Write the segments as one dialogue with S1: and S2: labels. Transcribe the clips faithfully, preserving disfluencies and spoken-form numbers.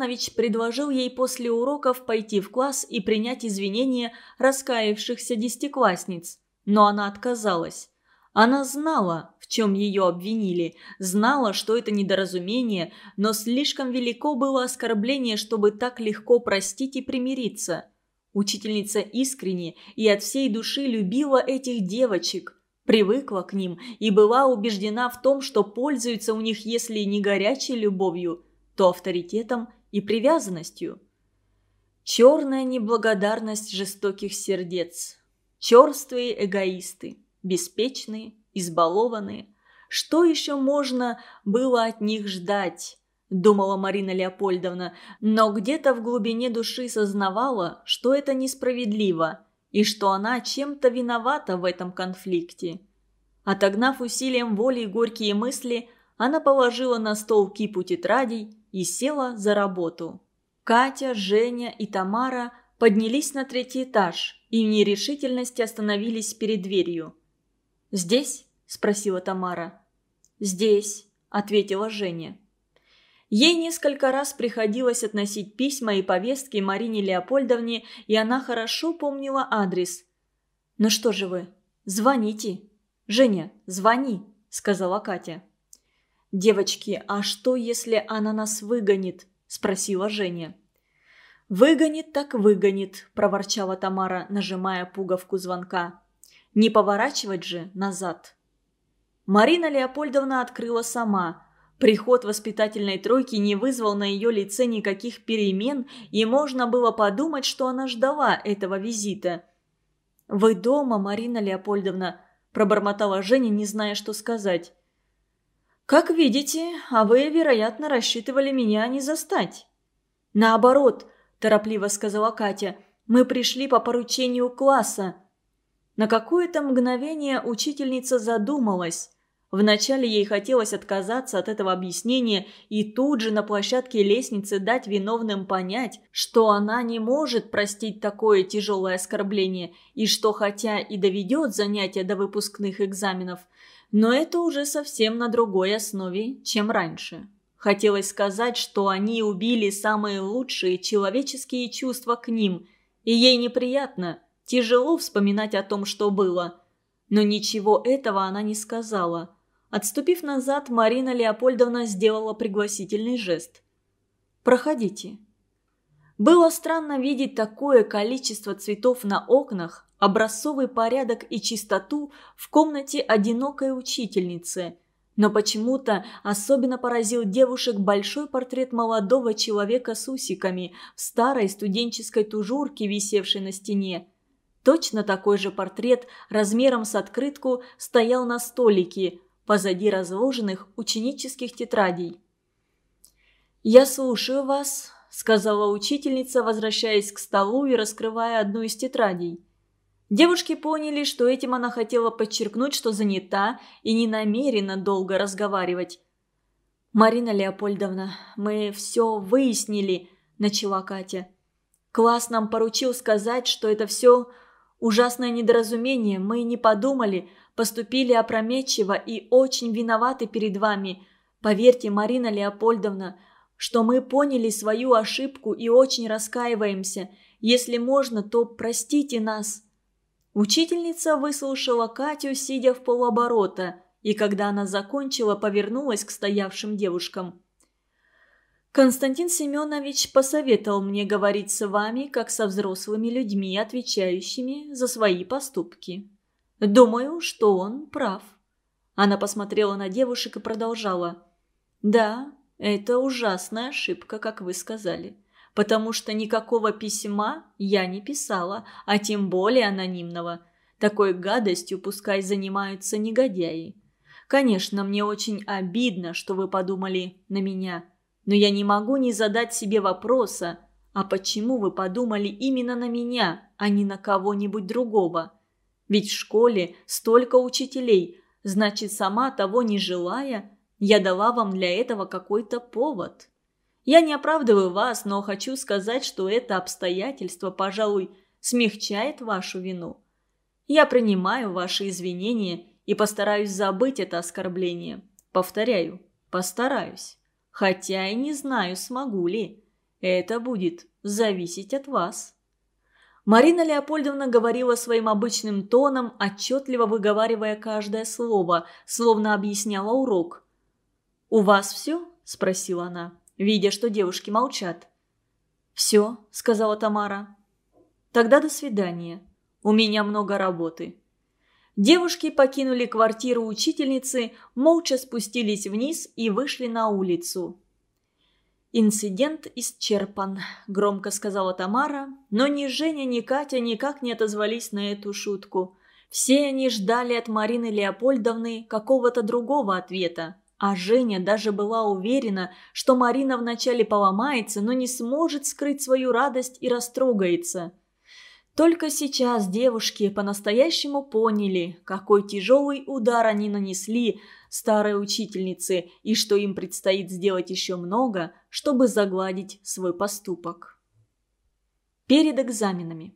S1: Семенович предложил ей после уроков пойти в класс и принять извинения раскаявшихся десятиклассниц, но она отказалась. Она знала, в чем ее обвинили, знала, что это недоразумение, но слишком велико было оскорбление, чтобы так легко простить и примириться. Учительница искренне и от всей души любила этих девочек, привыкла к ним и была убеждена в том, что пользуется у них, если не горячей любовью, то авторитетом и привязанностью. Черная неблагодарность жестоких сердец. Черствые эгоисты, беспечные, избалованные. Что еще можно было от них ждать? Думала Марина Леопольдовна, но где-то в глубине души сознавала, что это несправедливо и что она чем-то виновата в этом конфликте. Отогнав усилием воли горькие мысли, она положила на стол кипу тетрадей и села за работу. Катя, Женя и Тамара поднялись на третий этаж и в нерешительности остановились перед дверью. «Здесь?» – спросила Тамара. «Здесь», – ответила Женя. Ей несколько раз приходилось относить письма и повестки Марине Леопольдовне, и она хорошо помнила адрес. «Ну что же вы, звоните. Женя, звони», – сказала Катя. «Девочки, а что, если она нас выгонит?» – спросила Женя. «Выгонит так выгонит», – проворчала Тамара, нажимая пуговку звонка. «Не поворачивать же назад». Марина Леопольдовна открыла сама. Приход воспитательной тройки не вызвал на ее лице никаких перемен, и можно было подумать, что она ждала этого визита. «Вы дома, Марина Леопольдовна?» – пробормотала Женя, не зная, что сказать. «Как видите, а вы, вероятно, рассчитывали меня не застать». «Наоборот», – торопливо сказала Катя, – «мы пришли по поручению класса». На какое-то мгновение учительница задумалась. Вначале ей хотелось отказаться от этого объяснения и тут же на площадке лестницы дать виновным понять, что она не может простить такое тяжелое оскорбление и что хотя и доведет занятия до выпускных экзаменов, но это уже совсем на другой основе, чем раньше. Хотелось сказать, что они убили самые лучшие человеческие чувства к ним, и ей неприятно, тяжело вспоминать о том, что было. Но ничего этого она не сказала. Отступив назад, Марина Леопольдовна сделала пригласительный жест. «Проходите». Было странно видеть такое количество цветов на окнах, образцовый порядок и чистоту в комнате одинокой учительницы. Но почему-то особенно поразил девушек большой портрет молодого человека с усиками в старой студенческой тужурке, висевшей на стене. Точно такой же портрет размером с открытку стоял на столике, позади разложенных ученических тетрадей. «Я слушаю вас», – сказала учительница, возвращаясь к столу и раскрывая одну из тетрадей. Девушки поняли, что этим она хотела подчеркнуть, что занята и не намерена долго разговаривать. «Марина Леопольдовна, мы все выяснили», – начала Катя. «Класс нам поручил сказать, что это все ужасное недоразумение. Мы не подумали, поступили опрометчиво и очень виноваты перед вами. Поверьте, Марина Леопольдовна, что мы поняли свою ошибку и очень раскаиваемся. Если можно, то простите нас». Учительница выслушала Катю, сидя в полоборота, и когда она закончила, повернулась к стоявшим девушкам. «Константин Семенович посоветовал мне говорить с вами, как со взрослыми людьми, отвечающими за свои поступки. Думаю, что он прав». Она посмотрела на девушек и продолжала. «Да, это ужасная ошибка, как вы сказали, потому что никакого письма я не писала, а тем более анонимного. Такой гадостью пускай занимаются негодяи. Конечно, мне очень обидно, что вы подумали на меня, но я не могу не задать себе вопроса, а почему вы подумали именно на меня, а не на кого-нибудь другого? Ведь в школе столько учителей, значит, сама того не желая, я дала вам для этого какой-то повод. Я не оправдываю вас, но хочу сказать, что это обстоятельство, пожалуй, смягчает вашу вину. Я принимаю ваши извинения и постараюсь забыть это оскорбление. Повторяю, постараюсь. Хотя и не знаю, смогу ли. Это будет зависеть от вас». Марина Леопольдовна говорила своим обычным тоном, отчетливо выговаривая каждое слово, словно объясняла урок. «У вас все?» – спросила она, видя, что девушки молчат. «Все», – сказала Тамара. «Тогда до свидания. У меня много работы». Девушки покинули квартиру учительницы, молча спустились вниз и вышли на улицу. «Инцидент исчерпан», – громко сказала Тамара, но ни Женя, ни Катя никак не отозвались на эту шутку. Все они ждали от Марины Леопольдовны какого-то другого ответа, а Женя даже была уверена, что Марина вначале поломается, но не сможет скрыть свою радость и растрогается. Только сейчас девушки по-настоящему поняли, какой тяжелый удар они нанесли старой учительнице и что им предстоит сделать еще много, чтобы загладить свой поступок. Перед экзаменами.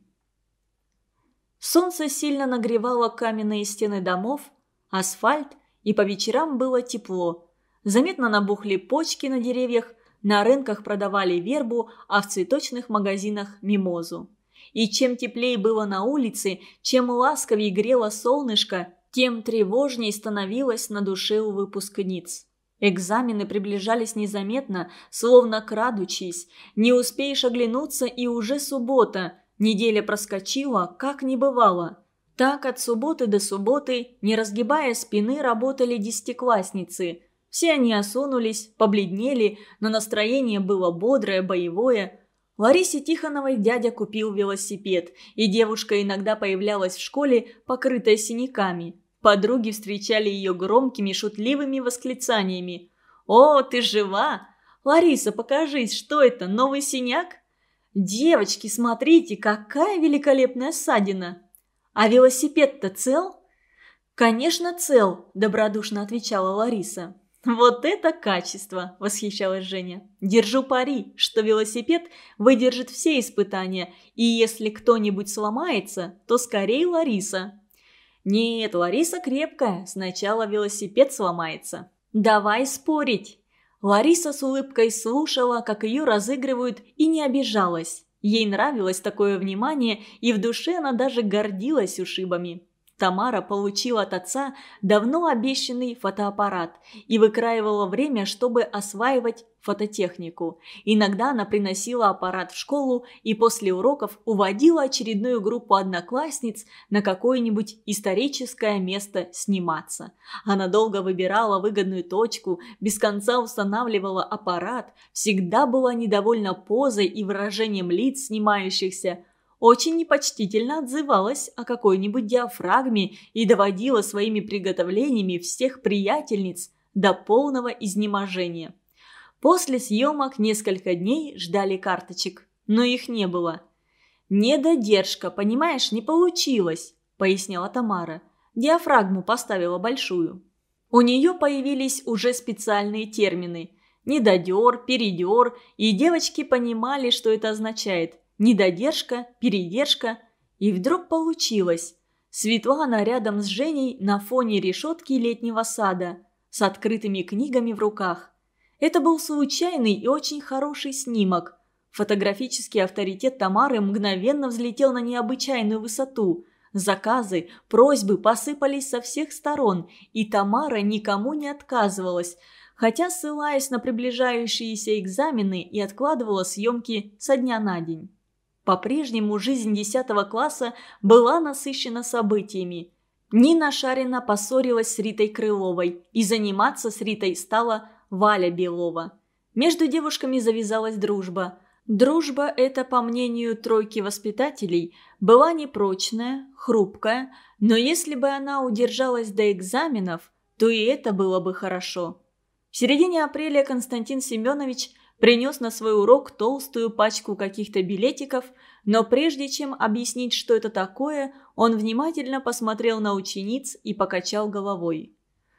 S1: Солнце сильно нагревало каменные стены домов, асфальт, и по вечерам было тепло. Заметно набухли почки на деревьях, на рынках продавали вербу, а в цветочных магазинах – мимозу. И чем теплее было на улице, чем ласковее грело солнышко, тем тревожней становилось на душе у выпускниц. Экзамены приближались незаметно, словно крадучись. Не успеешь оглянуться, и уже суббота. Неделя проскочила, как не бывало. Так от субботы до субботы, не разгибая спины, работали десятиклассницы. Все они осунулись, побледнели, но настроение было бодрое, боевое. Ларисе Тихоновой дядя купил велосипед, и девушка иногда появлялась в школе, покрытая синяками. Подруги встречали ее громкими шутливыми восклицаниями. «О, ты жива! Лариса, покажись, что это, новый синяк?» «Девочки, смотрите, какая великолепная ссадина!» «А велосипед-то цел?» «Конечно, цел», – добродушно отвечала Лариса. «Вот это качество!» – восхищалась Женя. «Держу пари, что велосипед выдержит все испытания, и если кто-нибудь сломается, то скорее Лариса». «Нет, Лариса крепкая, сначала велосипед сломается». «Давай спорить». Лариса с улыбкой слушала, как ее разыгрывают, и не обижалась. Ей нравилось такое внимание, и в душе она даже гордилась ушибами. Тамара получила от отца давно обещанный фотоаппарат и выкраивала время, чтобы осваивать фототехнику. Иногда она приносила аппарат в школу и после уроков уводила очередную группу одноклассниц на какое-нибудь историческое место сниматься. Она долго выбирала выгодную точку, без конца устанавливала аппарат, всегда была недовольна позой и выражением лиц снимающихся. Очень непочтительно отзывалась о какой-нибудь диафрагме и доводила своими приготовлениями всех приятельниц до полного изнеможения. После съемок несколько дней ждали карточек, но их не было. «Недодержка, понимаешь, не получилось», – поясняла Тамара. «Диафрагму поставила большую». У нее появились уже специальные термины – недодер, передер, и девочки понимали, что это означает – недодержка, передержка. И вдруг получилось. Светлана рядом с Женей на фоне решетки летнего сада, с открытыми книгами в руках. Это был случайный и очень хороший снимок. Фотографический авторитет Тамары мгновенно взлетел на необычайную высоту. Заказы, просьбы посыпались со всех сторон, и Тамара никому не отказывалась, хотя ссылаясь на приближающиеся экзамены и откладывала съемки со дня на день. По-прежнему жизнь десятого класса была насыщена событиями. Нина Шарина поссорилась с Ритой Крыловой, и заниматься с Ритой стала Валя Белова. Между девушками завязалась дружба. Дружба эта, по мнению тройки воспитателей, была непрочная, хрупкая, но если бы она удержалась до экзаменов, то и это было бы хорошо. В середине апреля Константин Семенович принес на свой урок толстую пачку каких-то билетиков, но прежде чем объяснить, что это такое, он внимательно посмотрел на учениц и покачал головой.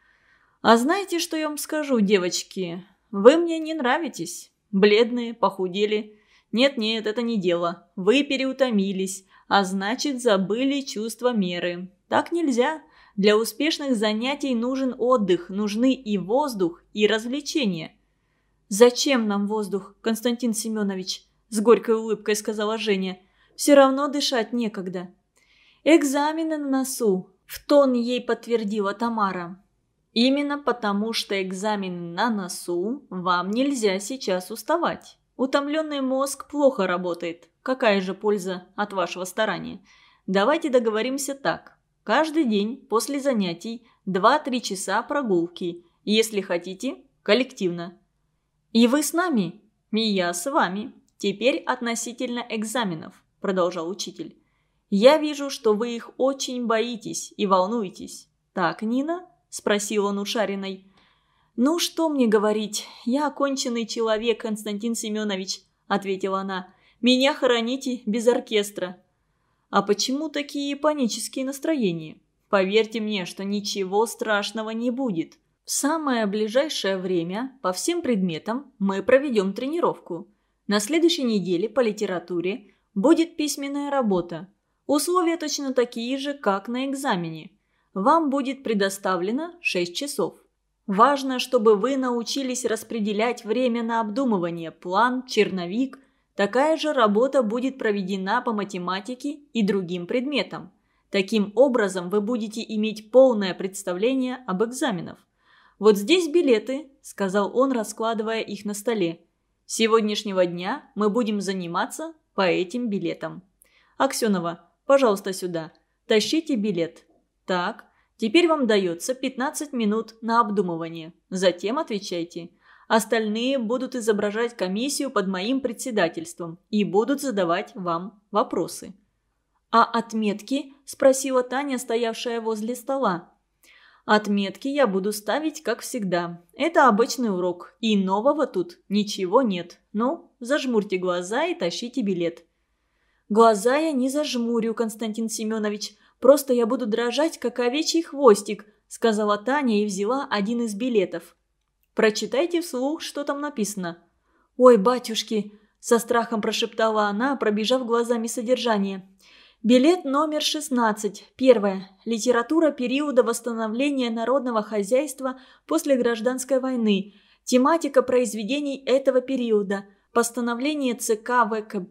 S1: «А знаете, что я вам скажу, девочки? Вы мне не нравитесь. Бледные, похудели. Нет-нет, это не дело. Вы переутомились, а значит, забыли чувство меры. Так нельзя. Для успешных занятий нужен отдых, нужны и воздух, и развлечения». «Зачем нам воздух, Константин Семенович?» – с горькой улыбкой сказала Женя. «Все равно дышать некогда». «Экзамены на носу», – в тон ей подтвердила Тамара. «Именно потому, что экзамен на носу, вам нельзя сейчас уставать. Утомленный мозг плохо работает. Какая же польза от вашего старания? Давайте договоримся так. Каждый день после занятий два-три часа прогулки. Если хотите, коллективно». «И вы с нами?» «И я с вами. Теперь относительно экзаменов», – продолжал учитель. «Я вижу, что вы их очень боитесь и волнуетесь. Так, Нина?» – спросил он у Шариной. «Ну, что мне говорить? Я оконченный человек, Константин Семенович», – ответила она. «Меня хороните без оркестра». «А почему такие панические настроения? Поверьте мне, что ничего страшного не будет. В самое ближайшее время по всем предметам мы проведем тренировку. На следующей неделе по литературе будет письменная работа. Условия точно такие же, как на экзамене. Вам будет предоставлено шесть часов. Важно, чтобы вы научились распределять время на обдумывание, план, черновик. Такая же работа будет проведена по математике и другим предметам. Таким образом, вы будете иметь полное представление об экзаменах. «Вот здесь билеты», – сказал он, раскладывая их на столе. «С сегодняшнего дня мы будем заниматься по этим билетам. Аксенова, пожалуйста, сюда. Тащите билет. Так, теперь вам дается пятнадцать минут на обдумывание. Затем отвечайте. Остальные будут изображать комиссию под моим председательством и будут задавать вам вопросы». «А отметки?» – спросила Таня, стоявшая возле стола. «Отметки я буду ставить, как всегда. Это обычный урок, и нового тут ничего нет. Ну, зажмурьте глаза и тащите билет». «Глаза я не зажмурю, Константин Семенович. Просто я буду дрожать, как овечий хвостик», – сказала Таня и взяла один из билетов. «Прочитайте вслух, что там написано». «Ой, батюшки!» – со страхом прошептала она, пробежав глазами содержание. Билет номер шестнадцать. Первое. Литература периода восстановления народного хозяйства после гражданской войны. Тематика произведений этого периода. Постановление ЦК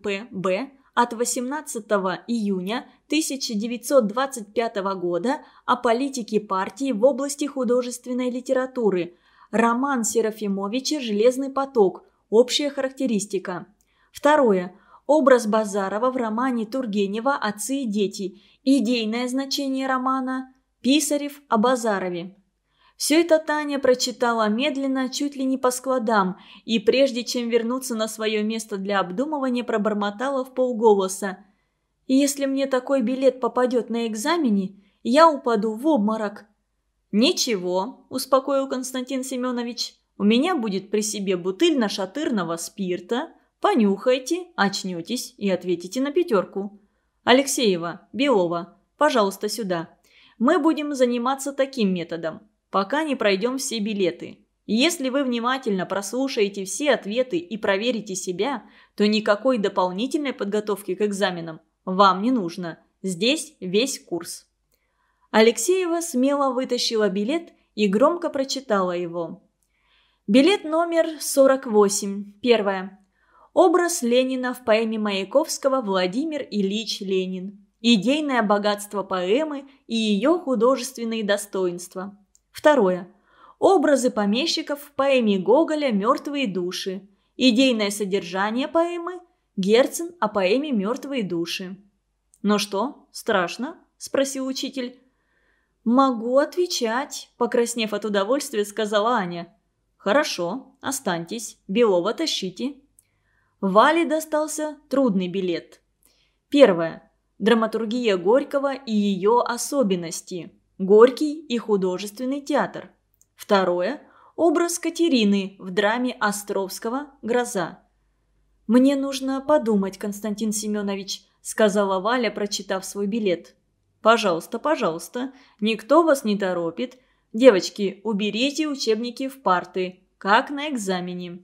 S1: ВКПБ от восемнадцатого июня тысяча девятьсот двадцать пятого года о политике партии в области художественной литературы. Роман Серафимовича «Железный поток». Общая характеристика. Второе. Образ Базарова в романе Тургенева «Отцы и дети». Идейное значение романа. Писарев о Базарове. Все это Таня прочитала медленно, чуть ли не по складам, и прежде чем вернуться на свое место для обдумывания, пробормотала вполголоса. «Если мне такой билет попадет на экзамене, я упаду в обморок». «Ничего», – успокоил Константин Семенович, – «у меня будет при себе бутыль нашатырного спирта. Понюхайте, очнетесь и ответите на пятерку. Алексеева, Белова, пожалуйста, сюда. Мы будем заниматься таким методом, пока не пройдем все билеты. Если вы внимательно прослушаете все ответы и проверите себя, то никакой дополнительной подготовки к экзаменам вам не нужно. Здесь весь курс». Алексеева смело вытащила билет и громко прочитала его. Билет номер сорок восемь. Первое. Образ Ленина в поэме Маяковского «Владимир Ильич Ленин». Идейное богатство поэмы и ее художественные достоинства. Второе. Образы помещиков в поэме Гоголя «Мертвые души». Идейное содержание поэмы. Герцен о поэме «Мертвые души». «Ну что, страшно?» – спросил учитель. «Могу отвечать», – покраснев от удовольствия, сказала Аня. «Хорошо, останьтесь. Белова тащите». Вале достался трудный билет. Первое. Драматургия Горького и ее особенности. Горький и художественный театр. Второе. Образ Катерины в драме Островского «Гроза». «Мне нужно подумать, Константин Семенович», – сказала Валя, прочитав свой билет. «Пожалуйста, пожалуйста, никто вас не торопит. Девочки, уберите учебники в парты, как на экзамене».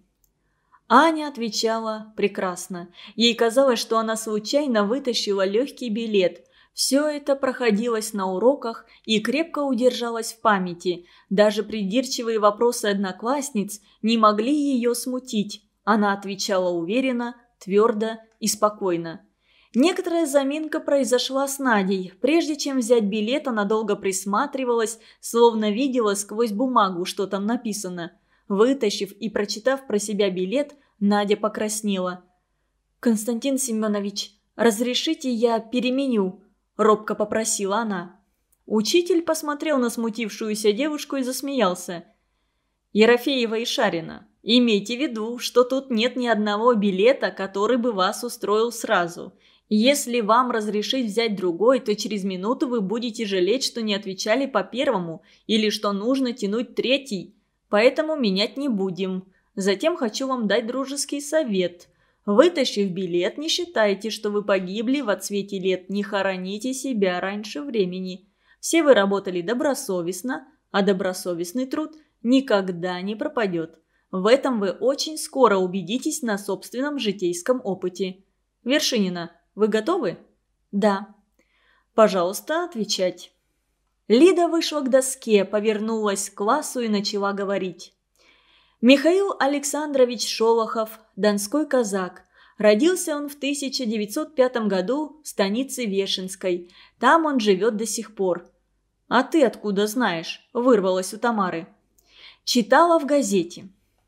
S1: Аня отвечала прекрасно. Ей казалось, что она случайно вытащила легкий билет. Все это проходилось на уроках и крепко удержалось в памяти. Даже придирчивые вопросы одноклассниц не могли ее смутить. Она отвечала уверенно, твердо и спокойно. Некоторая заминка произошла с Надей. Прежде чем взять билет, она долго присматривалась, словно видела сквозь бумагу, что там написано. Вытащив и прочитав про себя билет, Надя покраснела. «Константин Семенович, разрешите я переменю?» – робко попросила она. Учитель посмотрел на смутившуюся девушку и засмеялся. «Ерофеева и Шарина, имейте в виду, что тут нет ни одного билета, который бы вас устроил сразу. Если вам разрешить взять другой, то через минуту вы будете жалеть, что не отвечали по первому, или что нужно тянуть третий. Поэтому менять не будем. Затем хочу вам дать дружеский совет. Вытащив билет, не считайте, что вы погибли в отсвете лет, не хороните себя раньше времени. Все вы работали добросовестно, а добросовестный труд никогда не пропадет. В этом вы очень скоро убедитесь на собственном житейском опыте. Вершинина, вы готовы?» «Да». «Пожалуйста, отвечать». Лида вышла к доске, повернулась к классу и начала говорить. Михаил Александрович Шолохов, донской казак. Родился он в тысяча девятьсот пятом году в станице Вешенской. Там он живет до сих пор. «А ты откуда знаешь?» – вырвалась у Тамары. Читала в газете.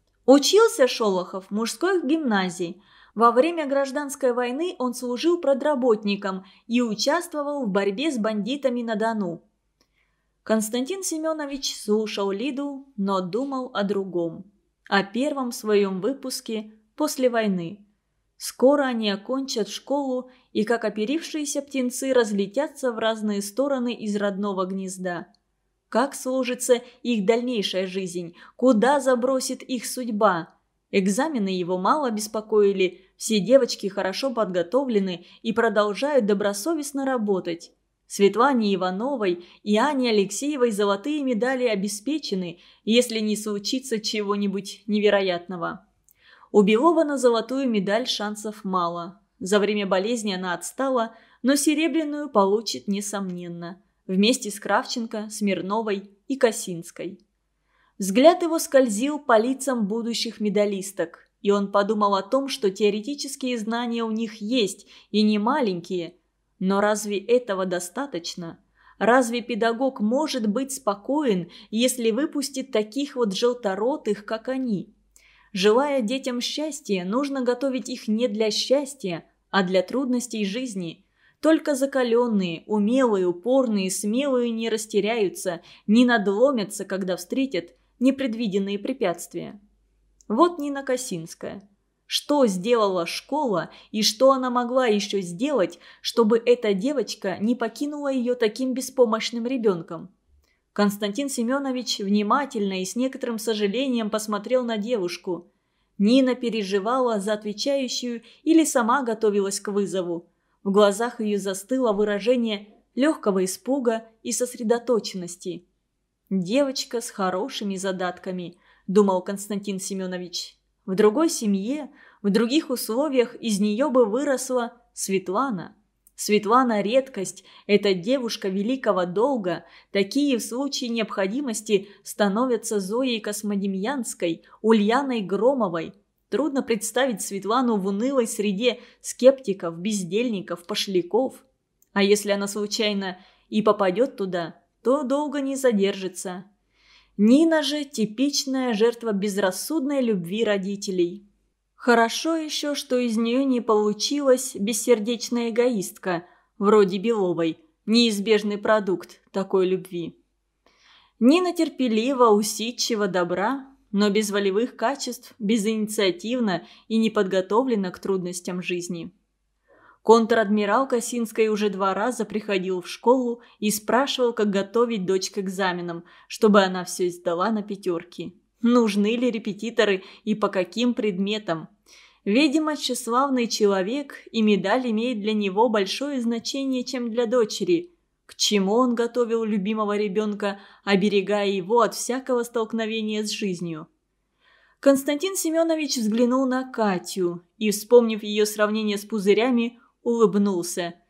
S1: Учился Шолохов в мужской гимназии. Во время гражданской войны он служил продработником и участвовал в борьбе с бандитами на Дону. Константин Семенович слушал Лиду, но думал о другом. О первом своем выпуске после войны. Скоро они окончат школу и, как оперившиеся птенцы, разлетятся в разные стороны из родного гнезда. Как сложится их дальнейшая жизнь? Куда забросит их судьба? Экзамены его мало беспокоили, все девочки хорошо подготовлены и продолжают добросовестно работать. Светлане Ивановой и Ане Алексеевой золотые медали обеспечены, если не случится чего-нибудь невероятного. У Белова на золотую медаль шансов мало. За время болезни она отстала, но серебряную получит несомненно. Вместе с Кравченко, Смирновой и Косинской. Взгляд его скользил по лицам будущих медалисток, и он подумал о том, что теоретические знания у них есть, и не маленькие. Но разве этого достаточно? Разве педагог может быть спокоен, если выпустит таких вот желторотых, как они? Желая детям счастья, нужно готовить их не для счастья, а для трудностей жизни. Только закаленные, умелые, упорные, смелые не растеряются, не надломятся, когда встретят непредвиденные препятствия. Вот Нина Косинская. Что сделала школа и что она могла еще сделать, чтобы эта девочка не покинула ее таким беспомощным ребенком? Константин Семенович внимательно и с некоторым сожалением посмотрел на девушку. Нина переживала за отвечающую или сама готовилась к вызову. В глазах ее застыло выражение легкого испуга и сосредоточенности. «Девочка с хорошими задатками», – думал Константин Семенович. В другой семье, в других условиях из нее бы выросла Светлана. Светлана – редкость, это девушка великого долга. Такие в случае необходимости становятся Зоей Космодемьянской, Ульяной Громовой. Трудно представить Светлану в унылой среде скептиков, бездельников, пошляков. А если она случайно и попадет туда, то долго не задержится. Нина же – типичная жертва безрассудной любви родителей. Хорошо еще, что из нее не получилась бессердечная эгоистка, вроде Беловой, неизбежный продукт такой любви. Нина терпелива, усидчива, добра, но без волевых качеств, безинициативна и не подготовлена к трудностям жизни. Контр-адмирал Косинской уже два раза приходил в школу и спрашивал, как готовить дочь к экзаменам, чтобы она все сдала на пятерки. Нужны ли репетиторы и по каким предметам? Видимо, тщеславный человек, и медаль имеет для него большое значение, чем для дочери. К чему он готовил любимого ребенка, оберегая его от всякого столкновения с жизнью? Константин Семенович взглянул на Катю и, вспомнив ее сравнение с пузырями, улыбнулся.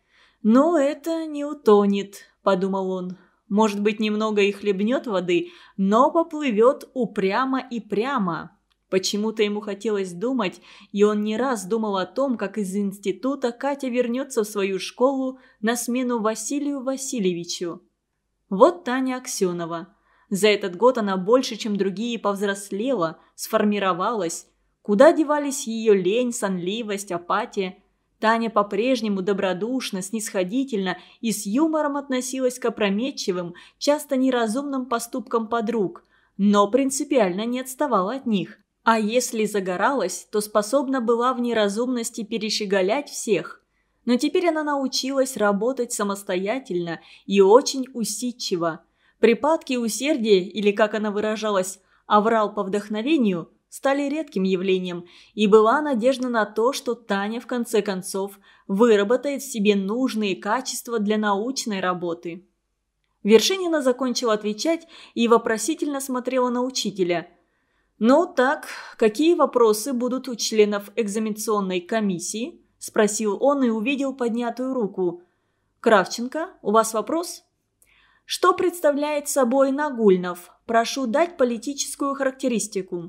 S1: «Но это не утонет», – подумал он. «Может быть, немного и хлебнет воды, но поплывет упрямо и прямо». Почему-то ему хотелось думать, и он не раз думал о том, как из института Катя вернется в свою школу на смену Василию Васильевичу. Вот Таня Аксенова. За этот год она больше, чем другие, повзрослела, сформировалась. Куда девались ее лень, сонливость, апатия? Таня по-прежнему добродушно, снисходительно и с юмором относилась к опрометчивым, часто неразумным поступкам подруг, но принципиально не отставала от них. А если загоралась, то способна была в неразумности перещеголять всех. Но теперь она научилась работать самостоятельно и очень усидчиво. Припадки усердия, или, как она выражалась, аврал по вдохновению, стали редким явлением, и была надежда на то, что Таня в конце концов выработает в себе нужные качества для научной работы. Вершинина закончила отвечать и вопросительно смотрела на учителя. «Ну так, какие вопросы будут у членов экзаменационной комиссии?» – спросил он и увидел поднятую руку. «Кравченко, у вас вопрос?» «Что представляет собой Нагульнов? Прошу дать политическую характеристику».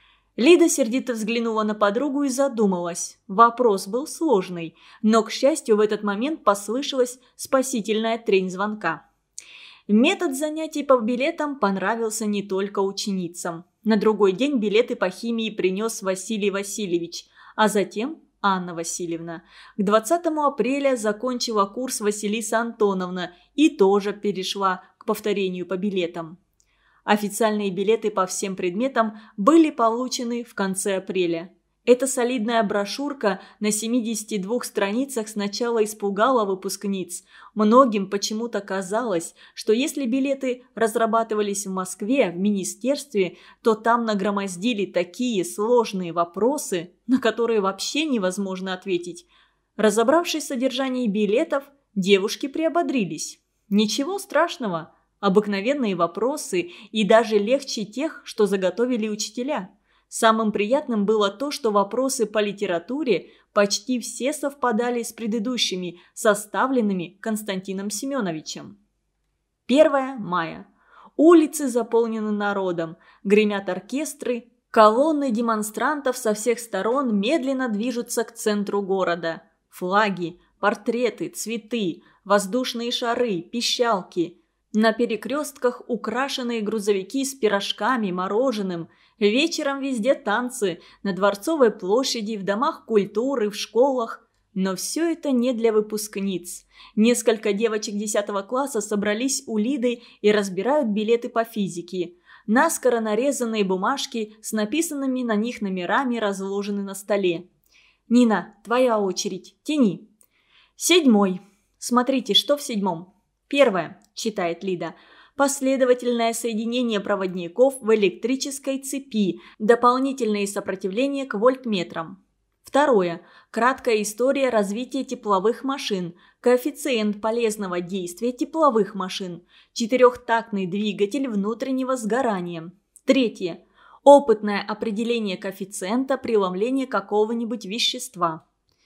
S1: Лида сердито взглянула на подругу и задумалась. Вопрос был сложный, но, к счастью, в этот момент послышалась спасительная трень звонка. Метод занятий по билетам понравился не только ученицам. На другой день билеты по химии принес Василий Васильевич, а затем Анна Васильевна. К двадцатому апреля закончила курс Василиса Антоновна и тоже перешла к повторению по билетам. Официальные билеты по всем предметам были получены в конце апреля. Эта солидная брошюрка на семидесяти двух страницах сначала испугала выпускниц. Многим почему-то казалось, что если билеты разрабатывались в Москве, в министерстве, то там нагромоздили такие сложные вопросы, на которые вообще невозможно ответить. Разобравшись в содержании билетов, девушки приободрились. Ничего страшного, обыкновенные вопросы и даже легче тех, что заготовили учителя. Самым приятным было то, что вопросы по литературе почти все совпадали с предыдущими, составленными Константином Семеновичем. первое мая. Улицы заполнены народом, гремят оркестры, колонны демонстрантов со всех сторон медленно движутся к центру города. Флаги, портреты, цветы, воздушные шары, пищалки. На перекрестках украшенные грузовики с пирожками, мороженым. Вечером везде танцы, на Дворцовой площади, в домах культуры, в школах. Но все это не для выпускниц. Несколько девочек десятого класса собрались у Лиды и разбирают билеты по физике. Наскоро нарезанные бумажки с написанными на них номерами разложены на столе. «Нина, твоя очередь. Тяни». «Седьмой. Смотрите, что в седьмом?» «Первое», – читает Лида. «Последовательное соединение проводников в электрической цепи, дополнительные сопротивления к вольтметрам». Второе. Краткая история развития тепловых машин, коэффициент полезного действия тепловых машин, четырехтактный двигатель внутреннего сгорания. Третье. Опытное определение коэффициента преломления какого-нибудь вещества.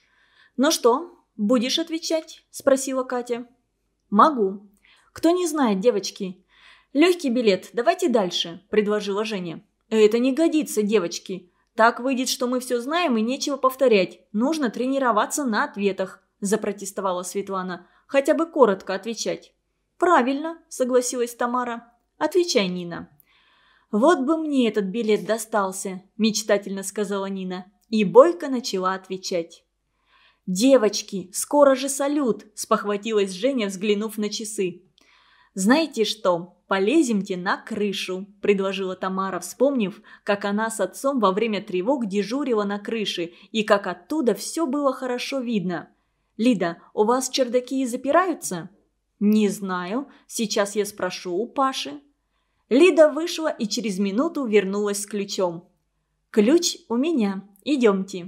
S1: «Ну что, будешь отвечать?» – спросила Катя. «Могу. Кто не знает, девочки?» «Легкий билет, давайте дальше», – предложила Женя. «Это не годится, девочки. Так выйдет, что мы все знаем и нечего повторять. Нужно тренироваться на ответах», – запротестовала Светлана. «Хотя бы коротко отвечать». «Правильно», – согласилась Тамара. «Отвечай, Нина». «Вот бы мне этот билет достался», – мечтательно сказала Нина. И бойко начала отвечать. «Девочки, скоро же салют», – спохватилась Женя, взглянув на часы. «Знаете что, полеземте на крышу», – предложила Тамара, вспомнив, как она с отцом во время тревог дежурила на крыше и как оттуда все было хорошо видно. «Лида, у вас чердаки запираются?» «Не знаю. Сейчас я спрошу у Паши». Лида вышла и через минуту вернулась с ключом. «Ключ у меня. Идемте».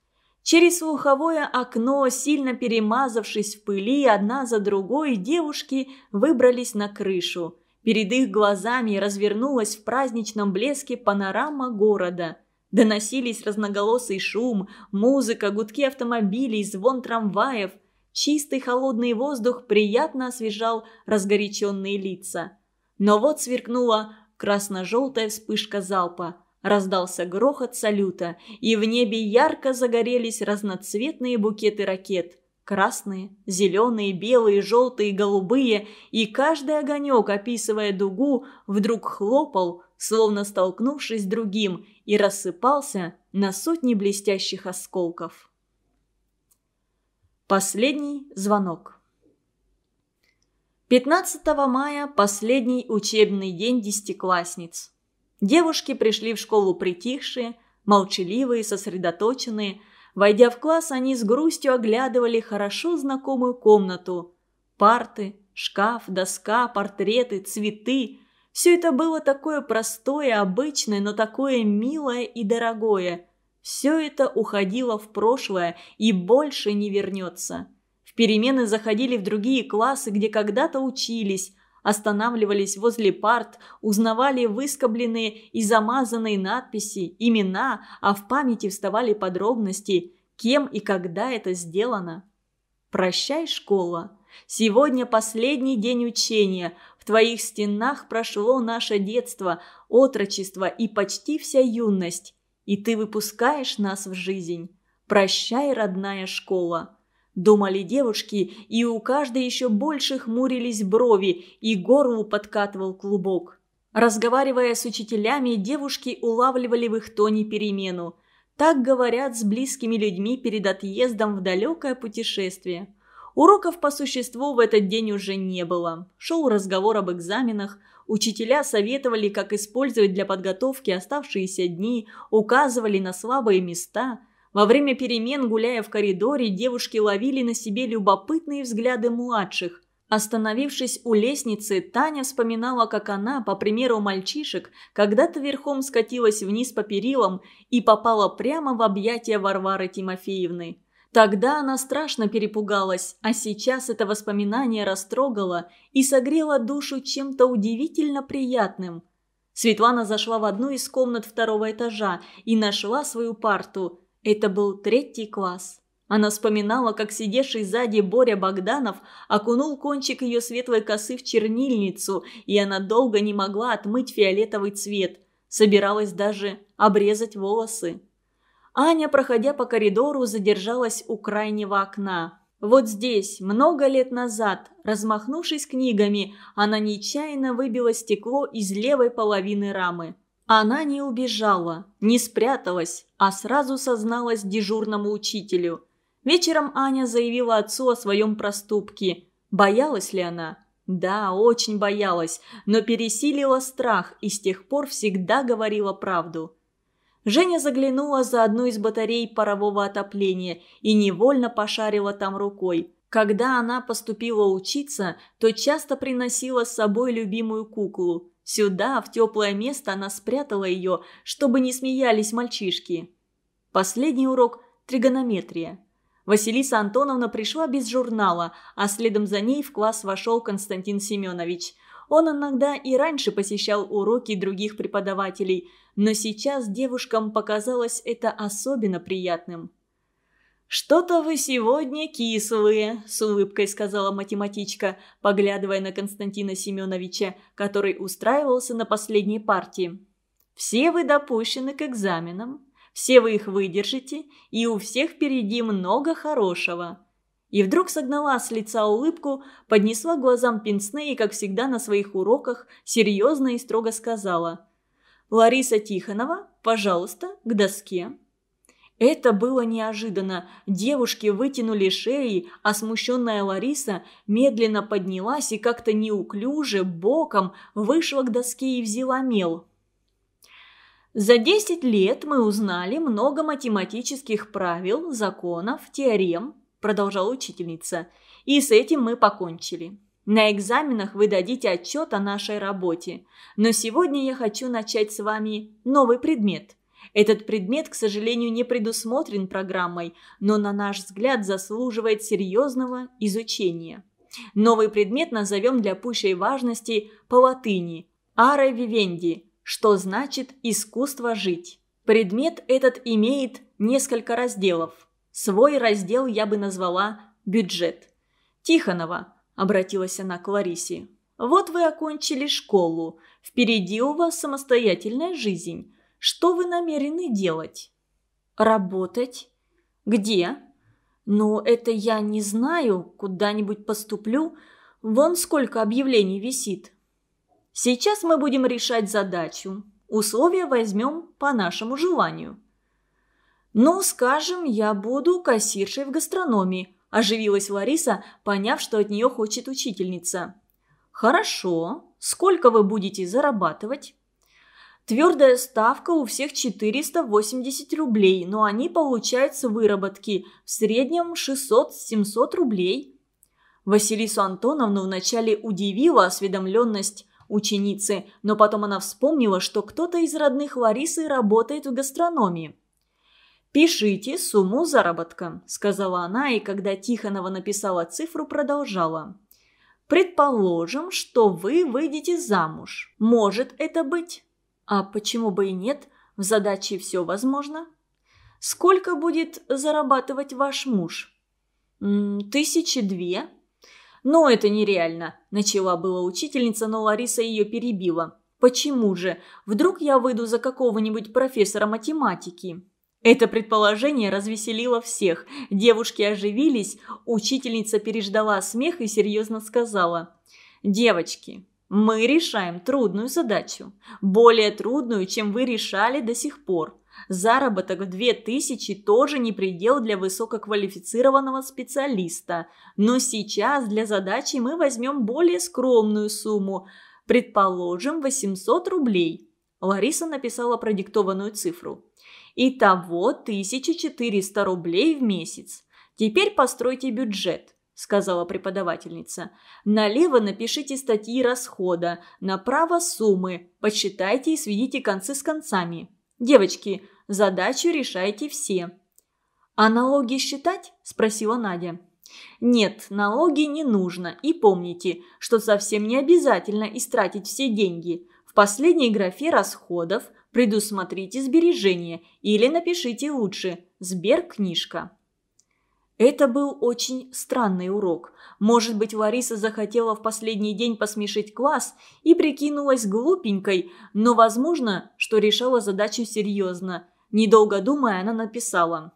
S1: Через слуховое окно, сильно перемазавшись в пыли, одна за другой, девушки выбрались на крышу. Перед их глазами развернулась в праздничном блеске панорама города. Доносились разноголосый шум, музыка, гудки автомобилей, звон трамваев. Чистый холодный воздух приятно освежал разгоряченные лица. Но вот сверкнула красно-желтая вспышка залпа. Раздался грохот салюта, и в небе ярко загорелись разноцветные букеты ракет. Красные, зеленые, белые, желтые, голубые, и каждый огонек, описывая дугу, вдруг хлопал, словно столкнувшись с другим, и рассыпался на сотни блестящих осколков. Последний звонок. пятнадцатого мая – последний учебный день десятиклассниц. Девушки пришли в школу притихшие, молчаливые, сосредоточенные. Войдя в класс, они с грустью оглядывали хорошо знакомую комнату. Парты, шкаф, доска, портреты, цветы – все это было такое простое, обычное, но такое милое и дорогое. Все это уходило в прошлое и больше не вернется. В перемены заходили в другие классы, где когда-то учились, останавливались возле парт, узнавали выскобленные и замазанные надписи, имена, а в памяти вставали подробности, кем и когда это сделано. Прощай, школа. Сегодня последний день учения. В твоих стенах прошло наше детство, отрочество и почти вся юность. И ты выпускаешь нас в жизнь. Прощай, родная школа. Думали девушки, и у каждой еще больше хмурились брови, и горлу подкатывал клубок. Разговаривая с учителями, девушки улавливали в их тоне перемену. Так говорят с близкими людьми перед отъездом в далекое путешествие. Уроков по существу в этот день уже не было. Шел разговор об экзаменах. Учителя советовали, как использовать для подготовки оставшиеся дни, указывали на слабые места. Во время перемен, гуляя в коридоре, девушки ловили на себе любопытные взгляды младших. Остановившись у лестницы, Таня вспоминала, как она, по примеру мальчишек, когда-то верхом скатилась вниз по перилам и попала прямо в объятия Варвары Тимофеевны. Тогда она страшно перепугалась, а сейчас это воспоминание растрогало и согрело душу чем-то удивительно приятным. Светлана зашла в одну из комнат второго этажа и нашла свою парту. Это был третий класс. Она вспоминала, как сидевший сзади Боря Богданов окунул кончик ее светлой косы в чернильницу, и она долго не могла отмыть фиолетовый цвет. Собиралась даже обрезать волосы. Аня, проходя по коридору, задержалась у крайнего окна. Вот здесь, много лет назад, размахнувшись книгами, она нечаянно выбила стекло из левой половины рамы. Она не убежала, не спряталась, а сразу созналась дежурному учителю. Вечером Аня заявила отцу о своем проступке. Боялась ли она? Да, очень боялась, но пересилила страх и с тех пор всегда говорила правду. Женя заглянула за одну из батарей парового отопления и невольно пошарила там рукой. Когда она поступила учиться, то часто приносила с собой любимую куклу. Сюда, в теплое место, она спрятала ее, чтобы не смеялись мальчишки. Последний урок – тригонометрия. Василиса Антоновна пришла без журнала, а следом за ней в класс вошел Константин Семенович. Он иногда и раньше посещал уроки других преподавателей, но сейчас девушкам показалось это особенно приятным. «Что-то вы сегодня кислые», – с улыбкой сказала математичка, поглядывая на Константина Семеновича, который устраивался на последней партии. «Все вы допущены к экзаменам, все вы их выдержите, и у всех впереди много хорошего». И вдруг согнала с лица улыбку, поднесла к глазам пенсне и, как всегда на своих уроках, серьезно и строго сказала: «Лариса Тихонова, пожалуйста, к доске». Это было неожиданно. Девушки вытянули шеи, а смущенная Лариса медленно поднялась и как-то неуклюже, боком, вышла к доске и взяла мел. За десять лет мы узнали много математических правил, законов, теорем, продолжала учительница, и с этим мы покончили. На экзаменах вы дадите отчет о нашей работе, но сегодня я хочу начать с вами новый предмет. Этот предмет, к сожалению, не предусмотрен программой, но, на наш взгляд, заслуживает серьезного изучения. Новый предмет назовем для пущей важности по латыни «Ара вивенди», что значит «искусство жить». Предмет этот имеет несколько разделов. Свой раздел я бы назвала Бюджет. «Тихонова», – обратилась она к Ларисе, – «вот вы окончили школу. Впереди у вас самостоятельная жизнь. Что вы намерены делать?» «Работать». «Где?» «Ну, это я не знаю. Куда-нибудь поступлю. Вон сколько объявлений висит». «Сейчас мы будем решать задачу. Условия возьмем по нашему желанию». «Ну, скажем, я буду кассиршей в гастрономии», – оживилась Лариса, поняв, что от нее хочет учительница. «Хорошо. Сколько вы будете зарабатывать?» «Твердая ставка у всех четыреста восемьдесят рублей, но они получают с выработки в среднем шестьсот-семьсот рублей». Василису Антоновну вначале удивила осведомленность ученицы, но потом она вспомнила, что кто-то из родных Ларисы работает в гастрономии. «Пишите сумму заработка», – сказала она, и когда Тихонова написала цифру, продолжала. «Предположим, что вы выйдете замуж. Может это быть?» «А почему бы и нет? В задаче все возможно». «Сколько будет зарабатывать ваш муж?» М, «Тысячи две». «Но это нереально», – начала была учительница, но Лариса ее перебила. «Почему же? Вдруг я выйду за какого-нибудь профессора математики?» Это предположение развеселило всех. Девушки оживились, учительница переждала смех и серьезно сказала: «Девочки, мы решаем трудную задачу, более трудную, чем вы решали до сих пор. Заработок в две тысячи тоже не предел для высококвалифицированного специалиста, но сейчас для задачи мы возьмем более скромную сумму, предположим, восемьсот рублей». Лариса написала продиктованную цифру. «Итого тысяча четыреста рублей в месяц. Теперь постройте бюджет», – сказала преподавательница. «Налево напишите статьи расхода, направо суммы, подсчитайте и сведите концы с концами. Девочки, задачу решайте все». «А налоги считать?» – спросила Надя. «Нет, налоги не нужно. И помните, что совсем не обязательно истратить все деньги. В последней графе расходов предусмотрите сбережения или напишите лучше «Сберкнижка». Это был очень странный урок. Может быть, Лариса захотела в последний день посмешить класс и прикинулась глупенькой, но возможно, что решала задачу серьезно. Недолго думая, она написала: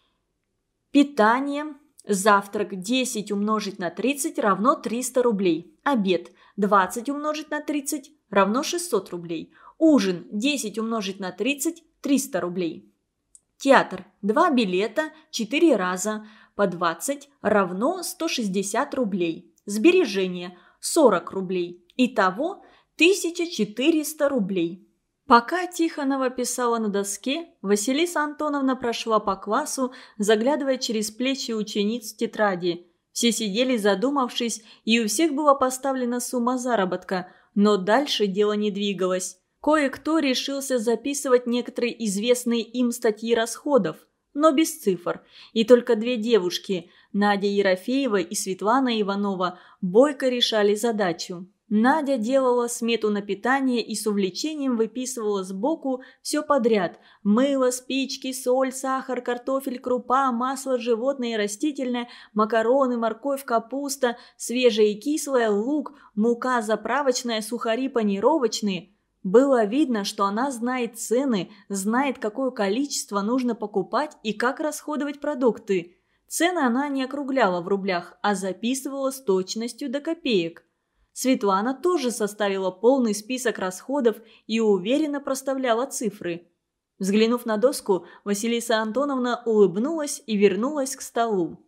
S1: «Питание. Завтрак десять умножить на тридцать равно триста рублей. Обед двадцать умножить на тридцать равно шестьсот рублей. Ужин десять умножить на тридцать – триста рублей. Театр два билета четыре раза по двадцать равно сто шестьдесят рублей. Сбережения сорок рублей. Итого тысяча четыреста рублей». Пока Тихонова писала на доске, Василиса Антоновна прошла по классу, заглядывая через плечи учениц в тетради. Все сидели задумавшись, и у всех была поставлена сумма заработка, но дальше дело не двигалось. Кое-кто решился записывать некоторые известные им статьи расходов, но без цифр. И только две девушки, Надя Ерофеева и Светлана Иванова, бойко решали задачу. Надя делала смету на питание и с увлечением выписывала сбоку все подряд: мыло, спички, соль, сахар, картофель, крупа, масло животное и растительное, макароны, морковь, капуста, свежее и кислое, лук, мука заправочная, сухари панировочные. Было видно, что она знает цены, знает, какое количество нужно покупать и как расходовать продукты. Цены она не округляла в рублях, а записывала с точностью до копеек. Светлана тоже составила полный список расходов и уверенно проставляла цифры. Взглянув на доску, Василиса Антоновна улыбнулась и вернулась к столу.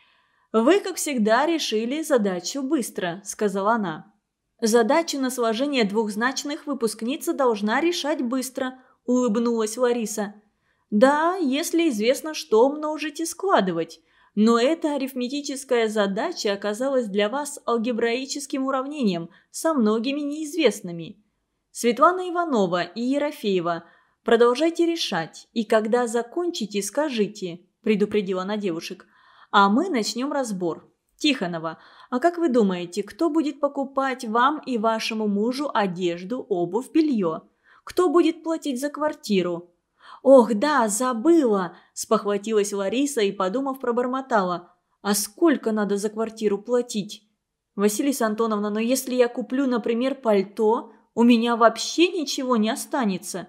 S1: «Вы, как всегда, решили задачу быстро», – сказала она. «Задачу на сложение двухзначных выпускница должна решать быстро», – улыбнулась Лариса. «Да, если известно, что умножить и складывать. Но эта арифметическая задача оказалась для вас алгебраическим уравнением со многими неизвестными. Светлана Иванова и Ерофеева, продолжайте решать, и когда закончите, скажите», – предупредила она девушек. «А мы начнем разбор. Тихонова, а как вы думаете, кто будет покупать вам и вашему мужу одежду, обувь, белье? Кто будет платить за квартиру?» «Ох, да, забыла!» – спохватилась Лариса и, подумав, пробормотала. А сколько надо за квартиру платить? Василиса Антоновна, но если я куплю, например, пальто, у меня вообще ничего не останется.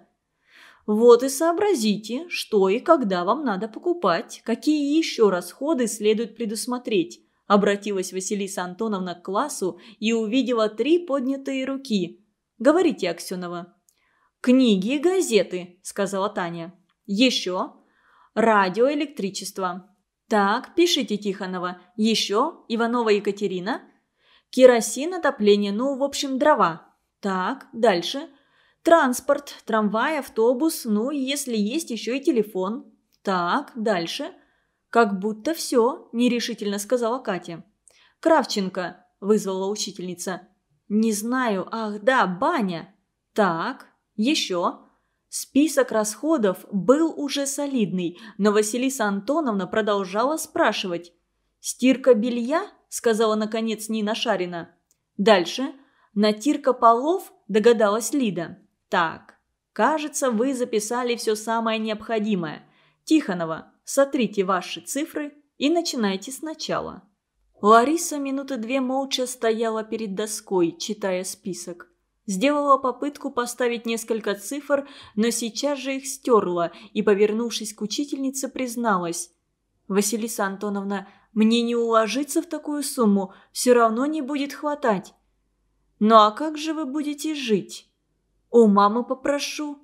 S1: Вот и сообразите, что и когда вам надо покупать, какие еще расходы следует предусмотреть. Обратилась Василиса Антоновна к классу и увидела три поднятые руки. «Говорите, Аксенова». «Книги и газеты», – сказала Таня. «Еще?» «Радио, электричество». «Так, пишите, Тихонова. Еще? Иванова Екатерина?» «Керосин, отопление, ну, в общем, дрова». «Так, дальше?» «Транспорт, трамвай, автобус, ну, и если есть еще и телефон». «Так, дальше?» «Как будто все», – нерешительно сказала Катя. «Кравченко», – вызвала учительница. «Не знаю, ах да, баня». «Так, еще». Список расходов был уже солидный, но Василиса Антоновна продолжала спрашивать. «Стирка белья?» – сказала наконец Нина Шарина. «Дальше. Натирка полов?» – догадалась Лида. «Так, кажется, вы записали все самое необходимое. Тихонова, сотрите ваши цифры и начинайте сначала». Лариса минуты две молча стояла перед доской, читая список. Сделала попытку поставить несколько цифр, но сейчас же их стерла и, повернувшись к учительнице, призналась. «Василиса Антоновна, мне не уложиться в такую сумму, все равно не будет хватать». «Ну а как же вы будете жить?» «У мамы попрошу».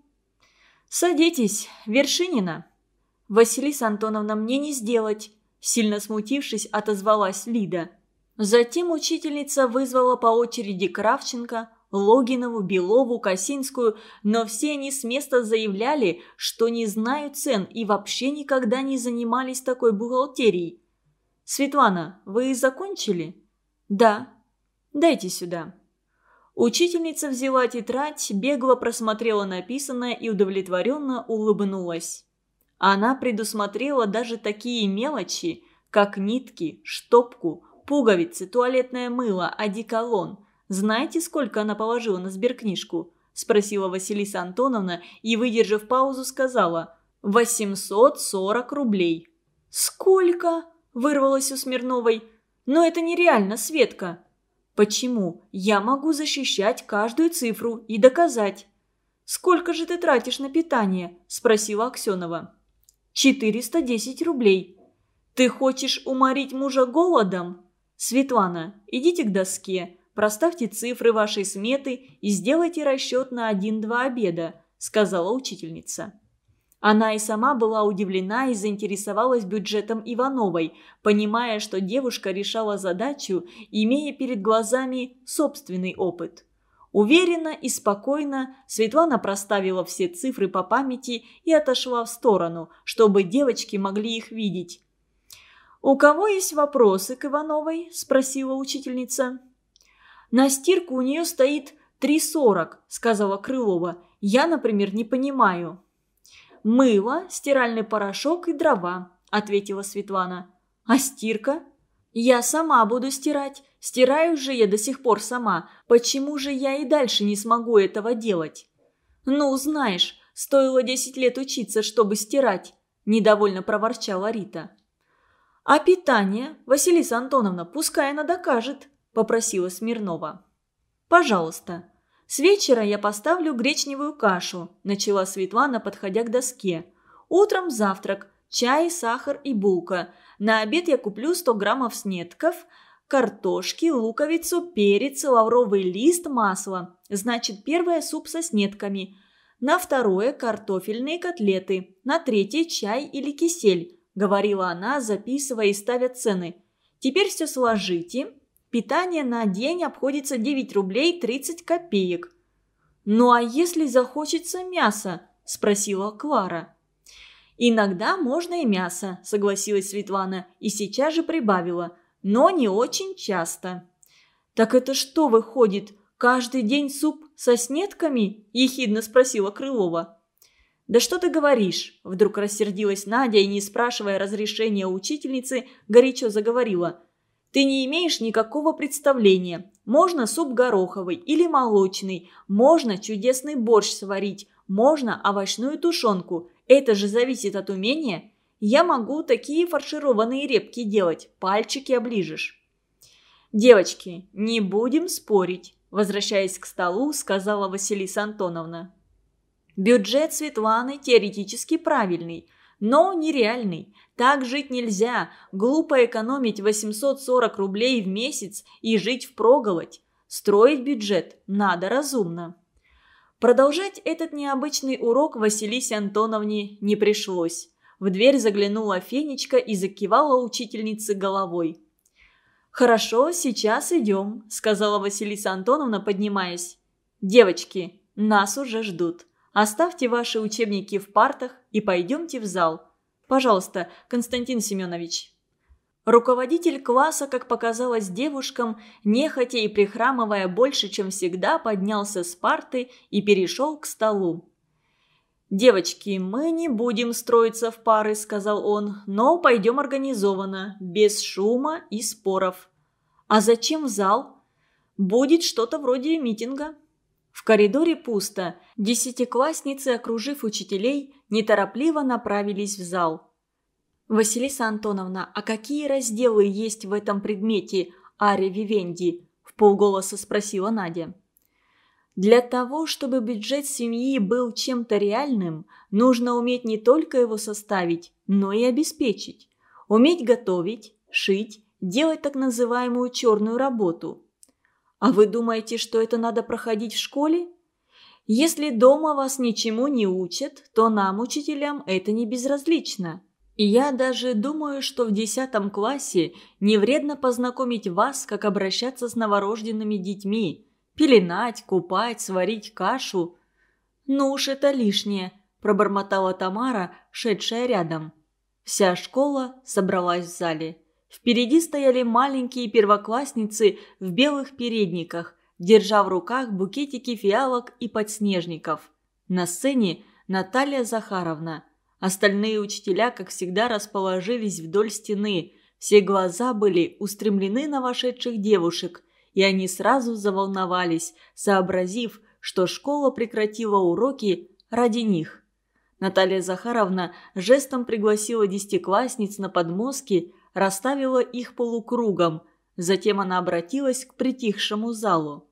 S1: «Садитесь, Вершинина». «Василиса Антоновна, мне не сделать», – сильно смутившись, отозвалась Лида. Затем учительница вызвала по очереди Кравченко, Логинову, Белову, Косинскую, но все они с места заявляли, что не знают цен и вообще никогда не занимались такой бухгалтерией. «Светлана, вы закончили?» «Да». «Дайте сюда». Учительница взяла тетрадь, бегло просмотрела написанное и удовлетворенно улыбнулась. Она предусмотрела даже такие мелочи, как нитки, штопку, пуговицы, туалетное мыло, одеколон. «Знаете, сколько она положила на сберкнижку?» – спросила Василиса Антоновна и, выдержав паузу, сказала «восемьсот сорок рублей». «Сколько?» – вырвалось у Смирновой. «Но это нереально, Светка». «Почему? Я могу защищать каждую цифру и доказать». «Сколько же ты тратишь на питание?» – спросила Аксенова. «четыреста десять рублей». «Ты хочешь уморить мужа голодом?» «Светлана, идите к доске, проставьте цифры вашей сметы и сделайте расчет на один-два обеда», – сказала учительница. Она и сама была удивлена и заинтересовалась бюджетом Ивановой, понимая, что девушка решала задачу, имея перед глазами собственный опыт. Уверенно и спокойно Светлана проставила все цифры по памяти и отошла в сторону, чтобы девочки могли их видеть. «У кого есть вопросы к Ивановой?» – спросила учительница. «На стирку у нее стоит три сорок», – сказала Крылова. «Я, например, не понимаю». «Мыло, стиральный порошок и дрова», – ответила Светлана. «А стирка?» «Я сама буду стирать. Стираю же я до сих пор сама. Почему же я и дальше не смогу этого делать?» «Ну, знаешь, стоило десять лет учиться, чтобы стирать», – недовольно проворчала Рита. «А питание, Василиса Антоновна, пускай она докажет», – попросила Смирнова. «Пожалуйста. С вечера я поставлю гречневую кашу», – начала Светлана, подходя к доске. «Утром завтрак, чай, сахар и булка. На обед я куплю сто граммов снетков, картошки, луковицу, перец, лавровый лист, масло. Значит, первое – суп со снетками. На второе – картофельные котлеты. На третье – чай или кисель», – говорила она, записывая и ставя цены. «Теперь все сложите. Питание на день обходится девять рублей тридцать копеек». «Ну а если захочется мясо?» – спросила Клара. «Иногда можно и мясо», – согласилась Светлана и сейчас же прибавила, «но не очень часто». «Так это что выходит, каждый день суп со снетками?» – ехидно спросила Крылова. «Да что ты говоришь?» – вдруг рассердилась Надя и, не спрашивая разрешения у учительницы, горячо заговорила. «Ты не имеешь никакого представления. Можно суп гороховый или молочный, можно чудесный борщ сварить, можно овощную тушенку. Это же зависит от умения. Я могу такие фаршированные репки делать, пальчики оближешь». «Девочки, не будем спорить», – возвращаясь к столу, сказала Василиса Антоновна. «Бюджет Светланы теоретически правильный, но нереальный. Так жить нельзя. Глупо экономить восемьсот сорок рублей в месяц и жить впроголодь. Строить бюджет надо разумно». Продолжать этот необычный урок Василисе Антоновне не пришлось. В дверь заглянула Фенечка и закивала учительнице головой. «Хорошо, сейчас идем», – сказала Василиса Антоновна, поднимаясь. «Девочки, нас уже ждут. Оставьте ваши учебники в партах и пойдемте в зал. Пожалуйста, Константин Семенович». Руководитель класса, как показалось девушкам, нехотя и прихрамывая больше, чем всегда, поднялся с парты и перешел к столу. «Девочки, мы не будем строиться в пары», – сказал он, – «но пойдем организованно, без шума и споров». «А зачем в зал?» «Будет что-то вроде митинга». В коридоре пусто. Десятиклассницы, окружив учителей, неторопливо направились в зал. «Василиса Антоновна, а какие разделы есть в этом предмете аре вивенди?» – вполголоса спросила Надя. «Для того, чтобы бюджет семьи был чем-то реальным, нужно уметь не только его составить, но и обеспечить. Уметь готовить, шить, делать так называемую черную работу. А вы думаете, что это надо проходить в школе? Если дома вас ничему не учат, то нам, учителям, это не безразлично. И я даже думаю, что в десятом классе не вредно познакомить вас, как обращаться с новорожденными детьми. Пеленать, купать, сварить кашу». «Ну уж это лишнее», – пробормотала Тамара, шедшая рядом. Вся школа собралась в зале. Впереди стояли маленькие первоклассницы в белых передниках, держа в руках букетики фиалок и подснежников. На сцене Наталья Захаровна. Остальные учителя, как всегда, расположились вдоль стены. Все глаза были устремлены на вошедших девушек, и они сразу заволновались, сообразив, что школа прекратила уроки ради них. Наталья Захаровна жестом пригласила десятиклассниц на подмостки, расставила их полукругом. Затем она обратилась к притихшему залу.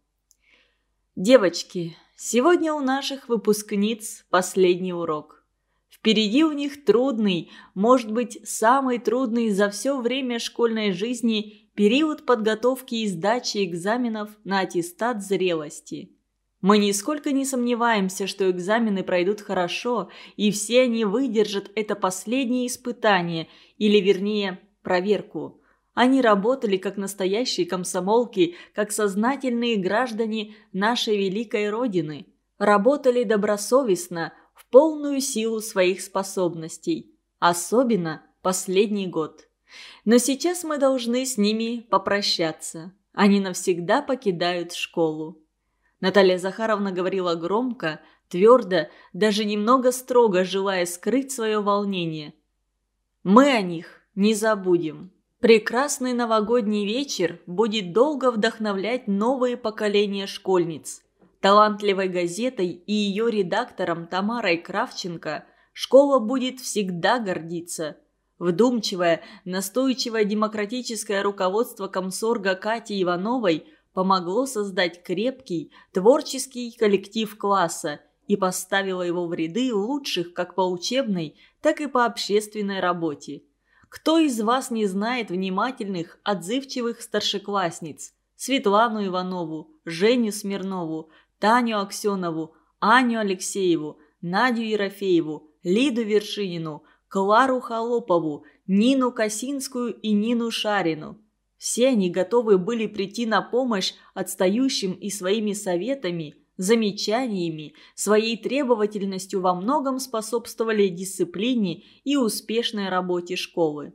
S1: «Девочки, сегодня у наших выпускниц последний урок. Впереди у них трудный, может быть, самый трудный за все время школьной жизни период подготовки и сдачи экзаменов на аттестат зрелости. Мы нисколько не сомневаемся, что экзамены пройдут хорошо, и все они выдержат это последнее испытание, или, вернее, проверку. Они работали как настоящие комсомолки, как сознательные граждане нашей великой Родины. Работали добросовестно, в полную силу своих способностей. Особенно последний год. Но сейчас мы должны с ними попрощаться. Они навсегда покидают школу». Наталья Захаровна говорила громко, твердо, даже немного строго, желая скрыть свое волнение. «Мы о них не забудем. Прекрасный новогодний вечер будет долго вдохновлять новые поколения школьниц. Талантливой газетой и ее редактором Тамарой Кравченко школа будет всегда гордиться. Вдумчивое, настойчивое демократическое руководство комсорга Кати Ивановой помогло создать крепкий, творческий коллектив класса и поставило его в ряды лучших как по учебной, так и по общественной работе. Кто из вас не знает внимательных, отзывчивых старшеклассниц? Светлану Иванову, Женю Смирнову, Таню Аксенову, Аню Алексееву, Надю Ерофееву, Лиду Вершинину, Клару Холопову, Нину Косинскую и Нину Шарину. Все они готовы были прийти на помощь отстающим и своими советами, замечаниями, своей требовательностью во многом способствовали дисциплине и успешной работе школы.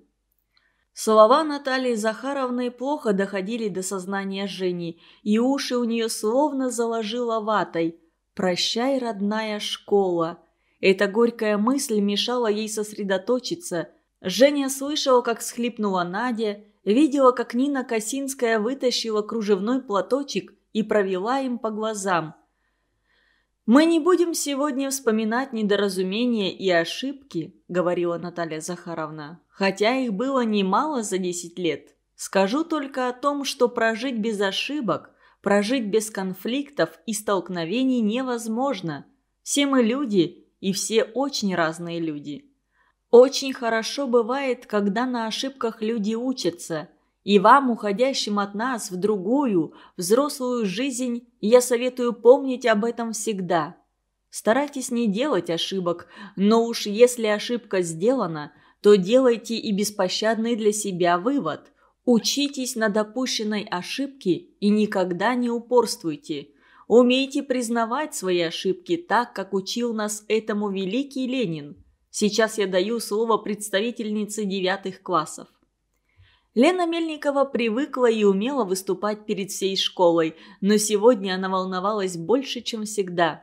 S1: Слова Натальи Захаровны плохо доходили до сознания Жени, и уши у нее словно заложило ватой. «Прощай, родная школа». Эта горькая мысль мешала ей сосредоточиться. Женя слышала, как всхлипнула Надя, видела, как Нина Косинская вытащила кружевной платочек и провела им по глазам. «Мы не будем сегодня вспоминать недоразумения и ошибки», – говорила Наталья Захаровна, «хотя их было немало за десять лет. Скажу только о том, что прожить без ошибок, прожить без конфликтов и столкновений невозможно. Все мы люди, и все очень разные люди. Очень хорошо бывает, когда на ошибках люди учатся. И вам, уходящим от нас в другую, взрослую жизнь, я советую помнить об этом всегда. Старайтесь не делать ошибок, но уж если ошибка сделана, то делайте и беспощадный для себя вывод. Учитесь на допущенной ошибке и никогда не упорствуйте. Умейте признавать свои ошибки так, как учил нас этому великий Ленин. Сейчас я даю слово представительнице девятых классов». Лена Мельникова привыкла и умела выступать перед всей школой, но сегодня она волновалась больше, чем всегда.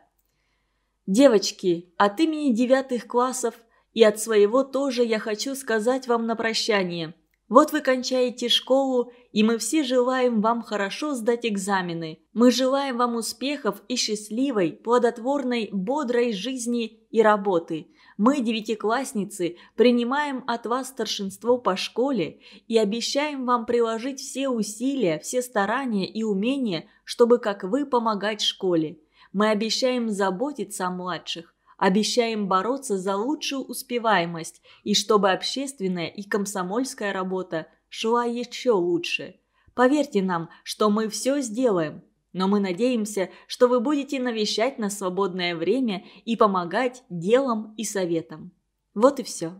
S1: «Девочки, от имени девятых классов и от своего тоже я хочу сказать вам на прощание. Вот вы кончаете школу, и мы все желаем вам хорошо сдать экзамены. Мы желаем вам успехов и счастливой, плодотворной, бодрой жизни и работы. Мы, девятиклассницы, принимаем от вас старшинство по школе и обещаем вам приложить все усилия, все старания и умения, чтобы, как вы, помогать школе. Мы обещаем заботиться о младших, обещаем бороться за лучшую успеваемость и чтобы общественная и комсомольская работа шла еще лучше. Поверьте нам, что мы все сделаем. Но мы надеемся, что вы будете навещать нас в свободное время и помогать делом и советам. Вот и все».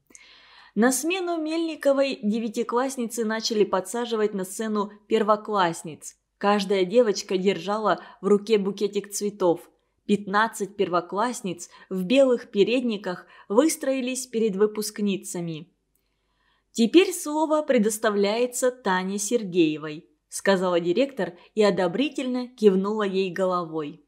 S1: На смену Мельниковой девятиклассницы начали подсаживать на сцену первоклассниц. Каждая девочка держала в руке букетик цветов. Пятнадцать первоклассниц в белых передниках выстроились перед выпускницами. «Теперь слово предоставляется Тане Сергеевой», – сказала директор и одобрительно кивнула ей головой.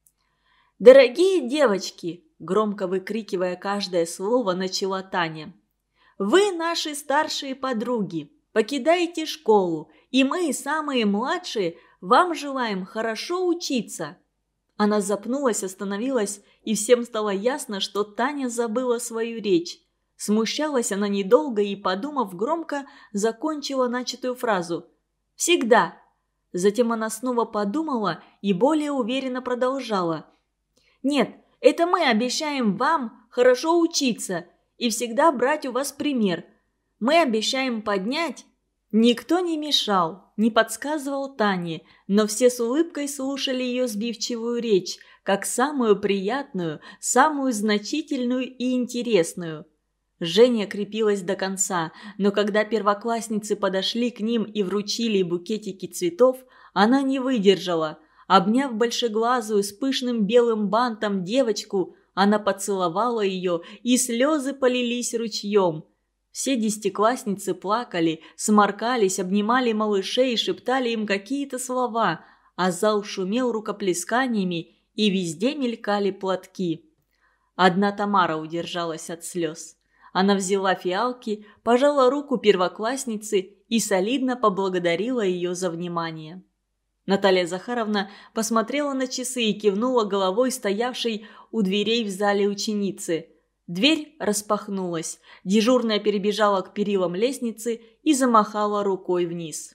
S1: «Дорогие девочки!» – громко выкрикивая каждое слово, начала Таня. «Вы наши старшие подруги, покидаете школу, и мы, самые младшие, вам желаем хорошо учиться». Она запнулась, остановилась, и всем стало ясно, что Таня забыла свою речь. Смущалась она недолго и, подумав громко, закончила начатую фразу «Всегда». Затем она снова подумала и более уверенно продолжала. «Нет, это мы обещаем вам хорошо учиться и всегда брать у вас пример. Мы обещаем поднять...» Никто не мешал, не подсказывал Тане, но все с улыбкой слушали ее сбивчивую речь, как самую приятную, самую значительную и интересную. Женя крепилась до конца, но когда первоклассницы подошли к ним и вручили букетики цветов, она не выдержала. Обняв большеглазую с пышным белым бантом девочку, она поцеловала ее, и слезы полились ручьем. Все десятиклассницы плакали, сморкались, обнимали малышей и шептали им какие-то слова, а зал шумел рукоплесканиями, и везде мелькали платки. Одна Тамара удержалась от слез. Она взяла фиалки, пожала руку первоклассницы и солидно поблагодарила ее за внимание. Наталья Захаровна посмотрела на часы и кивнула головой стоявшей у дверей в зале ученицы. Дверь распахнулась, дежурная перебежала к перилам лестницы и замахала рукой вниз.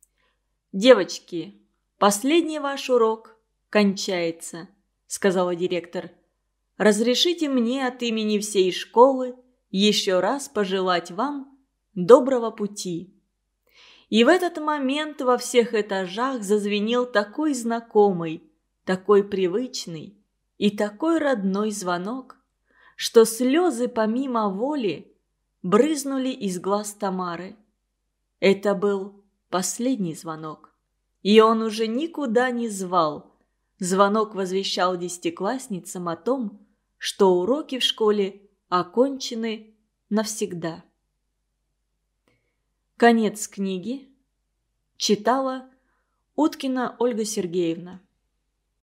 S1: «Девочки, последний ваш урок кончается», – сказала директор. «Разрешите мне от имени всей школы еще раз пожелать вам доброго пути». И в этот момент во всех этажах зазвенел такой знакомый, такой привычный и такой родной звонок, что слезы помимо воли брызнули из глаз Тамары. Это был последний звонок, и он уже никуда не звал. Звонок возвещал десятиклассницам о том, что уроки в школе окончены навсегда. Конец книги. Читала Уткина Ольга Сергеевна.